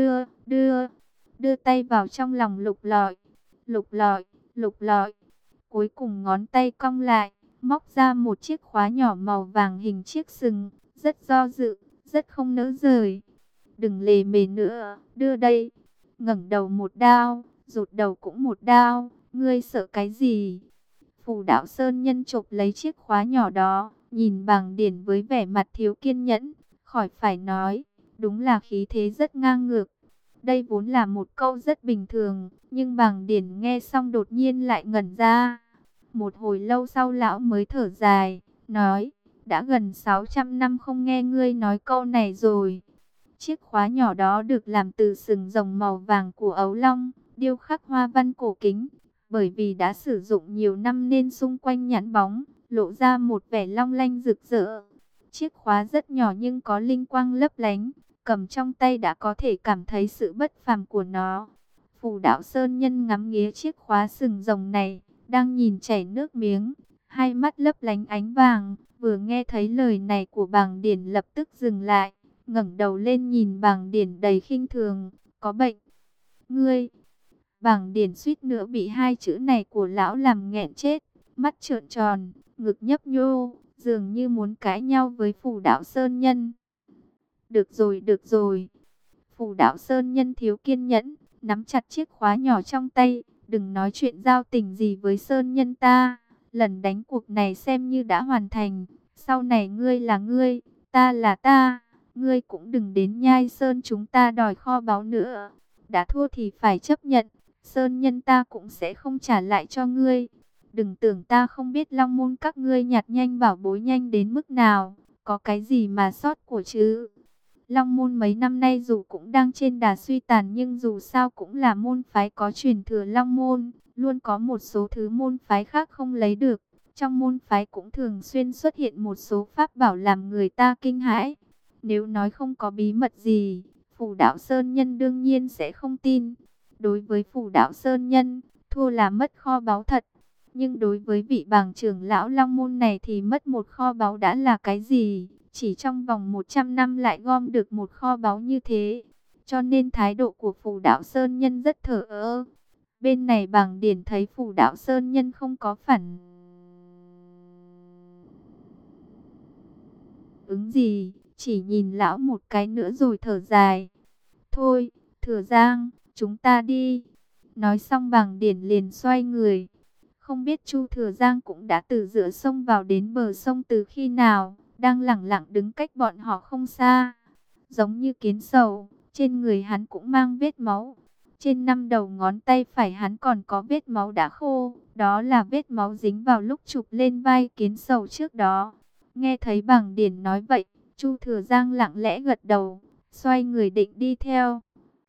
đưa tay vào trong lòng lục lọi, lục lọi, lục lọi. Cuối cùng ngón tay cong lại, móc ra một chiếc khóa nhỏ màu vàng hình chiếc sừng, rất do dự, rất không nỡ rời. Đừng lề mề nữa, đưa đây. Ngẩng đầu một đao, rụt đầu cũng một đao, ngươi sợ cái gì? Phù Đạo Sơn Nhân chộp lấy chiếc khóa nhỏ đó, nhìn Bàng Điển với vẻ mặt thiếu kiên nhẫn, khỏi phải nói, đúng là khí thế rất ngang ngược. Đây vốn là một câu rất bình thường, nhưng Bàng Điển nghe xong đột nhiên lại ngẩn ra. Một hồi lâu sau lão mới thở dài, nói, đã gần 600 năm không nghe ngươi nói câu này rồi. Chiếc khóa nhỏ đó được làm từ sừng rồng màu vàng của ấu long, điêu khắc hoa văn cổ kính. Bởi vì đã sử dụng nhiều năm nên xung quanh nhẵn bóng, lộ ra một vẻ long lanh rực rỡ. Chiếc khóa rất nhỏ nhưng có linh quang lấp lánh, cầm trong tay đã có thể cảm thấy sự bất phàm của nó. Phù Đạo Sơn Nhân ngắm nghía chiếc khóa sừng rồng này, đang nhìn chảy nước miếng, hai mắt lấp lánh ánh vàng, vừa nghe thấy lời này của Bàng Điển lập tức dừng lại, ngẩng đầu lên nhìn Bàng Điển đầy khinh thường, có bệnh. Ngươi! Bàng Điển suýt nữa bị hai chữ này của lão làm nghẹn chết, mắt trợn tròn, ngực nhấp nhô, dường như muốn cãi nhau với Phù Đạo Sơn Nhân. Được rồi, được rồi. Phù Đạo Sơn Nhân thiếu kiên nhẫn, nắm chặt chiếc khóa nhỏ trong tay, đừng nói chuyện giao tình gì với Sơn Nhân ta. Lần đánh cuộc này xem như đã hoàn thành. Sau này ngươi là ngươi, ta là ta. Ngươi cũng đừng đến Nhai Sơn chúng ta đòi kho báu nữa. Đã thua thì phải chấp nhận. Sơn Nhân ta cũng sẽ không trả lại cho ngươi. Đừng tưởng ta không biết Long Môn các ngươi nhặt nhanh bảo bối nhanh đến mức nào. Có cái gì mà sót của chứ? Long Môn mấy năm nay dù cũng đang trên đà suy tàn, nhưng dù sao cũng là môn phái có truyền thừa Long Môn, luôn có một số thứ môn phái khác không lấy được. Trong môn phái cũng thường xuyên xuất hiện một số pháp bảo làm người ta kinh hãi. Nếu nói không có bí mật gì, Phù Đạo Sơn Nhân đương nhiên sẽ không tin. Đối với Phù Đạo Sơn Nhân, thua là mất kho báu thật. Nhưng đối với vị bàng trưởng lão Long Môn này thì mất một kho báu đã là cái gì? Chỉ trong vòng 100 năm lại gom được một kho báu như thế. Cho nên thái độ của Phù Đạo Sơn Nhân rất thờ ơ. Bên này Bàng Điển thấy Phù Đạo Sơn Nhân không có phản ứng gì, chỉ nhìn lão một cái nữa rồi thở dài. Thôi, Thừa Giang, chúng ta đi. Nói xong Bàng Điển liền xoay người. Không biết Chu Thừa Giang cũng đã từ giữa sông vào đến bờ sông từ khi nào, đang lẳng lặng đứng cách bọn họ không xa. Giống như kiến sầu, trên người hắn cũng mang vết máu. Trên 5 đầu ngón tay phải hắn còn có vết máu đã khô, đó là vết máu dính vào lúc chụp lên vai kiến sầu trước đó. Nghe thấy Bàng Điển nói vậy, Chu Thừa Giang lặng lẽ gật đầu, xoay người định đi theo.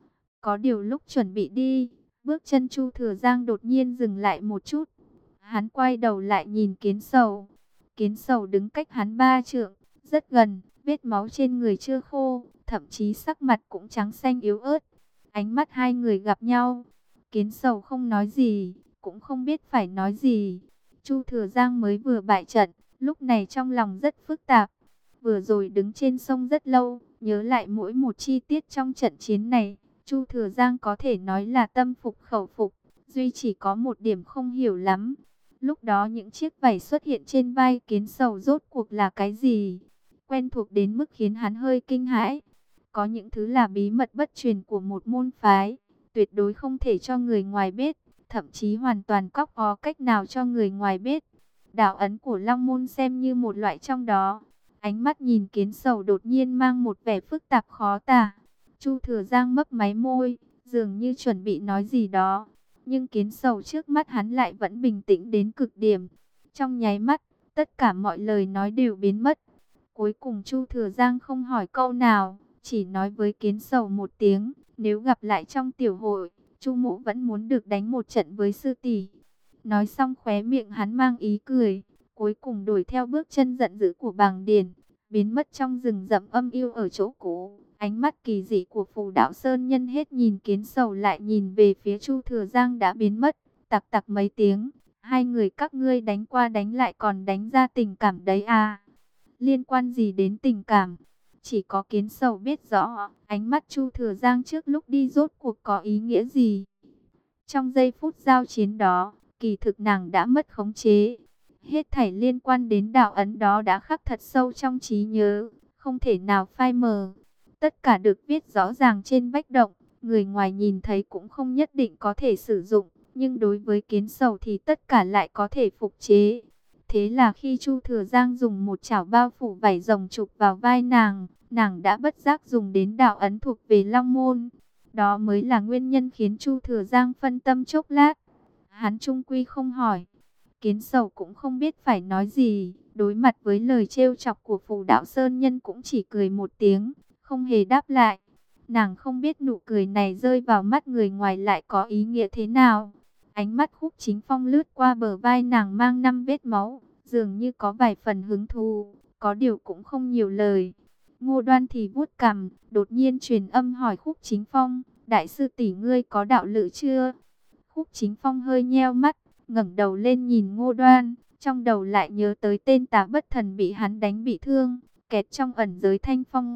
Có điều lúc chuẩn bị đi, bước chân Chu Thừa Giang đột nhiên dừng lại một chút. Hắn quay đầu lại nhìn Kiến Sầu. Kiến Sầu đứng cách hắn 3 trượng, rất gần, vết máu trên người chưa khô, thậm chí sắc mặt cũng trắng xanh yếu ớt. Ánh mắt hai người gặp nhau. Kiến Sầu không nói gì, cũng không biết phải nói gì. Chu Thừa Giang mới vừa bại trận, lúc này trong lòng rất phức tạp. Vừa rồi đứng trên sông rất lâu, nhớ lại mỗi một chi tiết trong trận chiến này, Chu Thừa Giang có thể nói là tâm phục khẩu phục. Duy chỉ có một điểm không hiểu lắm. Lúc đó những chiếc vảy xuất hiện trên vai Kiến Sầu rốt cuộc là cái gì? Quen thuộc đến mức khiến hắn hơi kinh hãi. Có những thứ là bí mật bất truyền của một môn phái, tuyệt đối không thể cho người ngoài biết, thậm chí hoàn toàn cóc có cách nào cho người ngoài biết. Đạo ấn của Long Môn xem như một loại trong đó. Ánh mắt nhìn Kiến Sầu đột nhiên mang một vẻ phức tạp khó tả. Chu Thừa Giang mấp máy môi, dường như chuẩn bị nói gì đó. Nhưng Kiến Sầu trước mắt hắn lại vẫn bình tĩnh đến cực điểm. Trong nháy mắt, tất cả mọi lời nói đều biến mất. Cuối cùng Chu Thừa Giang không hỏi câu nào, chỉ nói với Kiến Sầu một tiếng, nếu gặp lại trong tiểu hội, Chu Mỗ vẫn muốn được đánh một trận với sư tỷ. Nói xong khóe miệng hắn mang ý cười, cuối cùng đuổi theo bước chân giận dữ của Bàng Điển, biến mất trong rừng rậm âm u ở chỗ cũ. Ánh mắt kỳ dị của Phù Đạo Sơn Nhân hết nhìn Kiến Sầu lại nhìn về phía Chu Thừa Giang đã biến mất, tặc tặc mấy tiếng, hai người các ngươi đánh qua đánh lại còn đánh ra tình cảm đấy à? Liên quan gì đến tình cảm? Chỉ có Kiến Sầu biết rõ, ánh mắt Chu Thừa Giang trước lúc đi rốt cuộc có ý nghĩa gì. Trong giây phút giao chiến đó, kỳ thực nàng đã mất khống chế. Hết thảy liên quan đến đạo ấn đó đã khắc thật sâu trong trí nhớ, không thể nào phai mờ. Tất cả được viết rõ ràng trên vách động, người ngoài nhìn thấy cũng không nhất định có thể sử dụng, nhưng đối với Kiến Sầu thì tất cả lại có thể phục chế. Thế là khi Chu Thừa Giang dùng một chảo bao phủ vảy rồng chụp vào vai nàng, nàng đã bất giác dùng đến đạo ấn thuộc về Long Môn. Đó mới là nguyên nhân khiến Chu Thừa Giang phân tâm chốc lát. Hắn chung quy không hỏi. Kiến Sầu cũng không biết phải nói gì, đối mặt với lời trêu chọc của Phù Đạo Sơn Nhân cũng chỉ cười một tiếng, không hề đáp lại. Nàng không biết nụ cười này rơi vào mắt người ngoài lại có ý nghĩa thế nào. Ánh mắt Khúc Chính Phong lướt qua bờ vai nàng mang 5 vết máu, dường như có vài phần hứng thú, có điều cũng không nhiều lời. Ngô Đoan thì vuốt cằm, đột nhiên truyền âm hỏi Khúc Chính Phong, đại sư tỷ ngươi có đạo lữ chưa? Khúc Chính Phong hơi nheo mắt, ngẩng đầu lên nhìn Ngô Đoan, trong đầu lại nhớ tới tên Tà Bất Thần bị hắn đánh bị thương, kẹt trong ẩn giới Thanh Phong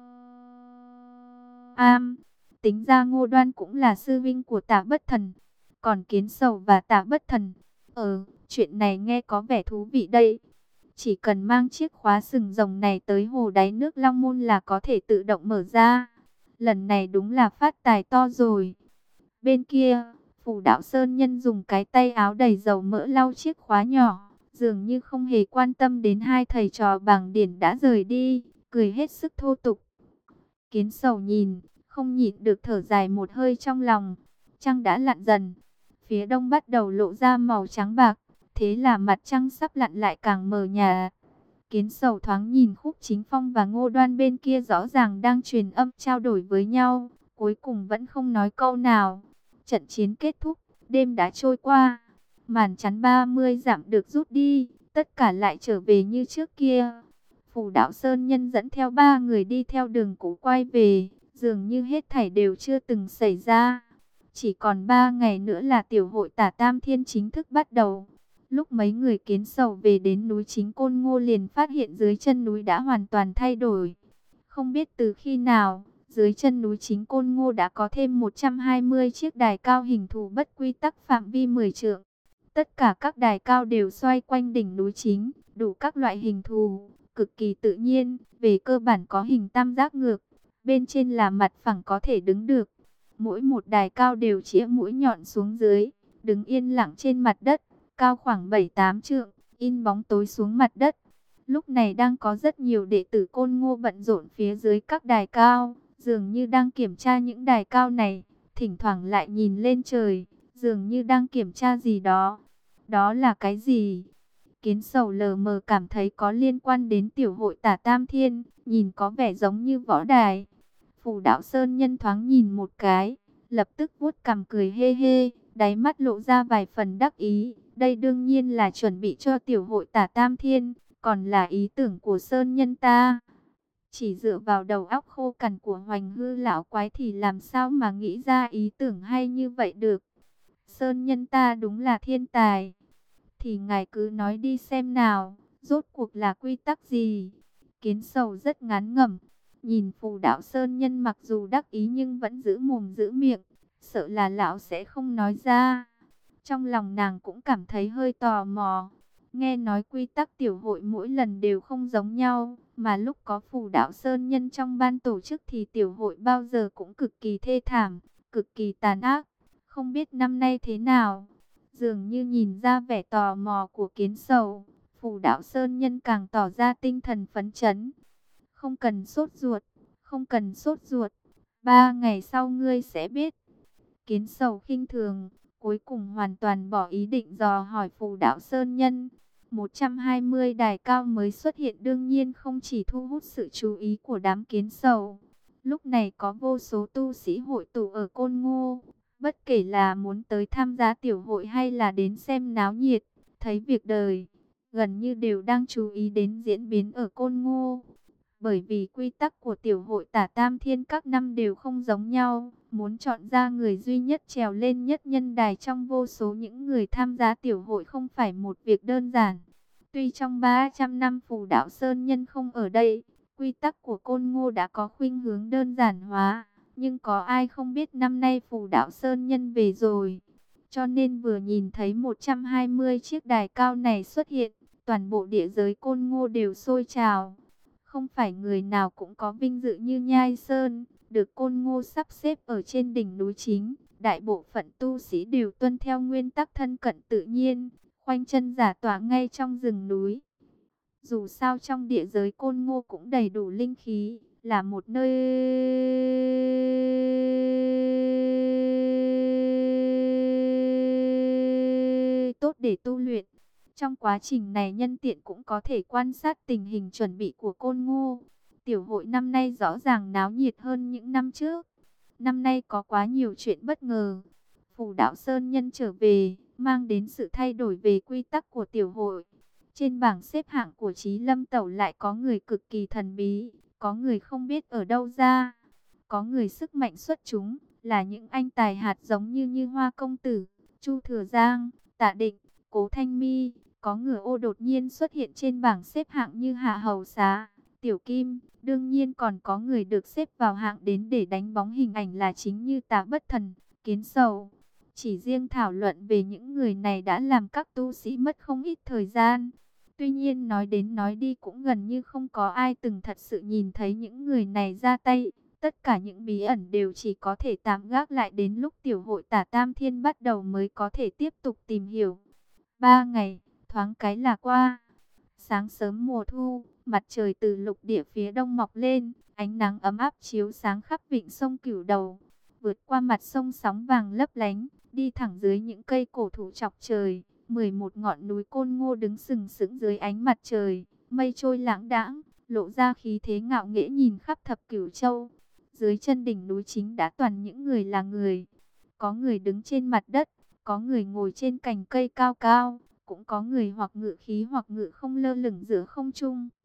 Am. Tính ra Ngô Đoan cũng là sư vinh của Tà Bất Thần, còn Kiến Sầu và Tà Bất Thần, chuyện này nghe có vẻ thú vị đây. Chỉ cần mang chiếc khóa sừng rồng này tới hồ đáy nước Long Môn là có thể tự động mở ra. Lần này đúng là phát tài to rồi. Bên kia, Phủ Đạo Sơn Nhân dùng cái tay áo đầy dầu mỡ lau chiếc khóa nhỏ, dường như không hề quan tâm đến hai thầy trò bảng điển đã rời đi, cười hết sức thô tục. Kiến Sầu nhìn, không nhịn được thở dài một hơi trong lòng. Trăng đã lặn dần, phía đông bắt đầu lộ ra màu trắng bạc, thế là mặt trăng sắp lặn lại càng mờ nhà. Kiến Sầu thoáng nhìn Khúc Chính Phong và Ngô Đoan bên kia rõ ràng đang truyền âm trao đổi với nhau, cuối cùng vẫn không nói câu nào. Trận chiến kết thúc, đêm đã trôi qua, màn chắn 30 dặm được rút đi, tất cả lại trở về như trước kia. Phủ Đạo Sơn Nhân dẫn theo 3 người đi theo đường cũ quay về, dường như hết thảy đều chưa từng xảy ra. Chỉ còn 3 ngày nữa là tiểu hội Tả Tam Thiên chính thức bắt đầu. Lúc mấy người Kiến Sầu về đến núi Chính Côn Ngô liền phát hiện dưới chân núi đã hoàn toàn thay đổi. Không biết từ khi nào, dưới chân núi Chính Côn Ngô đã có thêm 120 chiếc đài cao hình thù bất quy tắc phạm vi 10 trượng. Tất cả các đài cao đều xoay quanh đỉnh núi chính, đủ các loại hình thù, cực kỳ tự nhiên, về cơ bản có hình tam giác ngược, bên trên là mặt phẳng có thể đứng được. Mỗi một đài cao đều chĩa mũi nhọn xuống dưới, đứng yên lặng trên mặt đất, cao khoảng 7-8 trượng, in bóng tối xuống mặt đất. Lúc này đang có rất nhiều đệ tử Côn Ngô bận rộn phía dưới các đài cao, dường như đang kiểm tra những đài cao này, thỉnh thoảng lại nhìn lên trời, dường như đang kiểm tra gì đó. Đó là cái gì? Kiến Sầu lờ mờ cảm thấy có liên quan đến tiểu hội Tả Tam Thiên, nhìn có vẻ giống như võ đài. Phủ Đạo Sơn Nhân thoáng nhìn một cái, lập tức vuốt cằm cười hê hê, đáy mắt lộ ra vài phần đắc ý. Đây đương nhiên là chuẩn bị cho tiểu hội Tả Tam Thiên, còn là ý tưởng của Sơn Nhân ta. Chỉ dựa vào đầu óc khô cằn của Hoành Hư lão quái thì làm sao mà nghĩ ra ý tưởng hay như vậy được. Sơn Nhân ta đúng là thiên tài. Thì ngài cứ nói đi xem nào, rốt cuộc là quy tắc gì? Kiến Sầu rất ngán ngẩm, nhìn Phù Đạo Sơn Nhân mặc dù đắc ý nhưng vẫn giữ mồm giữ miệng, sợ là lão sẽ không nói ra. Trong lòng nàng cũng cảm thấy hơi tò mò. Nghe nói quy tắc tiểu hội mỗi lần đều không giống nhau, mà lúc có Phù Đạo Sơn Nhân trong ban tổ chức thì tiểu hội bao giờ cũng cực kỳ thê thảm, cực kỳ tàn ác. Không biết năm nay thế nào? Dường như nhìn ra vẻ tò mò của Kiến Sầu, Phù Đạo Sơn Nhân càng tỏ ra tinh thần phấn chấn. Không cần sốt ruột, không cần sốt ruột, 3 ngày sau ngươi sẽ biết. Kiến Sầu khinh thường, cuối cùng hoàn toàn bỏ ý định dò hỏi Phù Đạo Sơn Nhân. 120 đài cao mới xuất hiện đương nhiên không chỉ thu hút sự chú ý của đám Kiến Sầu. Lúc này có vô số tu sĩ hội tụ ở Côn Ngô. Bất kể là muốn tới tham gia tiểu hội hay là đến xem náo nhiệt, thấy việc đời, gần như đều đang chú ý đến diễn biến ở Côn Ngô. Bởi vì quy tắc của tiểu hội Tả Tam Thiên các năm đều không giống nhau, muốn chọn ra người duy nhất trèo lên nhất nhân đài trong vô số những người tham gia tiểu hội không phải một việc đơn giản. Tuy trong 300 năm Phù Đạo Sơn Nhân không ở đây, quy tắc của Côn Ngô đã có khuynh hướng đơn giản hóa. Nhưng có ai không biết năm nay Phù Đạo Sơn Nhân về rồi. Cho nên vừa nhìn thấy 120 chiếc đài cao này xuất hiện, toàn bộ địa giới Côn Ngô đều sôi trào. Không phải người nào cũng có vinh dự như Nhai Sơn, được Côn Ngô sắp xếp ở trên đỉnh núi chính. Đại bộ phận tu sĩ đều tuân theo nguyên tắc thân cận tự nhiên, khoanh chân giả tọa ngay trong rừng núi. Dù sao trong địa giới Côn Ngô cũng đầy đủ linh khí, là một nơi tốt để tu luyện. Trong quá trình này nhân tiện cũng có thể quan sát tình hình chuẩn bị của Côn Ngô. Tiểu hội năm nay rõ ràng náo nhiệt hơn những năm trước. Năm nay có quá nhiều chuyện bất ngờ. Phù Đạo Sơn Nhân trở về, mang đến sự thay đổi về quy tắc của tiểu hội. Trên bảng xếp hạng của Chí Lâm Tẩu lại có người cực kỳ thần bí, có người không biết ở đâu ra, có người sức mạnh xuất chúng, là những anh tài hạt giống như Hoa Công Tử, Chu Thừa Giang, Tạ Định, Cố Thanh Mi. Có người ô đột nhiên xuất hiện trên bảng xếp hạng như Hạ Hầu Xá, Tiểu Kim. Đương nhiên còn có người được xếp vào hạng đến để đánh bóng hình ảnh là chính như Tạ Bất Thần, Kiến Sầu. Chỉ riêng thảo luận về những người này đã làm các tu sĩ mất không ít thời gian. Tuy nhiên nói đến nói đi cũng gần như không có ai từng thật sự nhìn thấy những người này ra tay. Tất cả những bí ẩn đều chỉ có thể tạm gác lại đến lúc tiểu hội Tả Tam Thiên bắt đầu mới có thể tiếp tục tìm hiểu. 3 ngày, thoáng cái là qua. Sáng sớm mùa thu, mặt trời từ lục địa phía đông mọc lên, ánh nắng ấm áp chiếu sáng khắp vịnh sông Cửu Đầu. Vượt qua mặt sông sóng vàng lấp lánh, đi thẳng dưới những cây cổ thụ chọc trời. 11 ngọn núi côn ngô đứng sừng sững dưới ánh mặt trời, mây trôi lãng đãng, lộ ra khí thế ngạo nghễ nhìn khắp thập Cửu Châu. Dưới chân đỉnh núi chính đã toàn những người là người. Có người đứng trên mặt đất, có người ngồi trên cành cây cao cao, cũng có người hoặc ngự khí hoặc ngự không lơ lửng giữa không trung.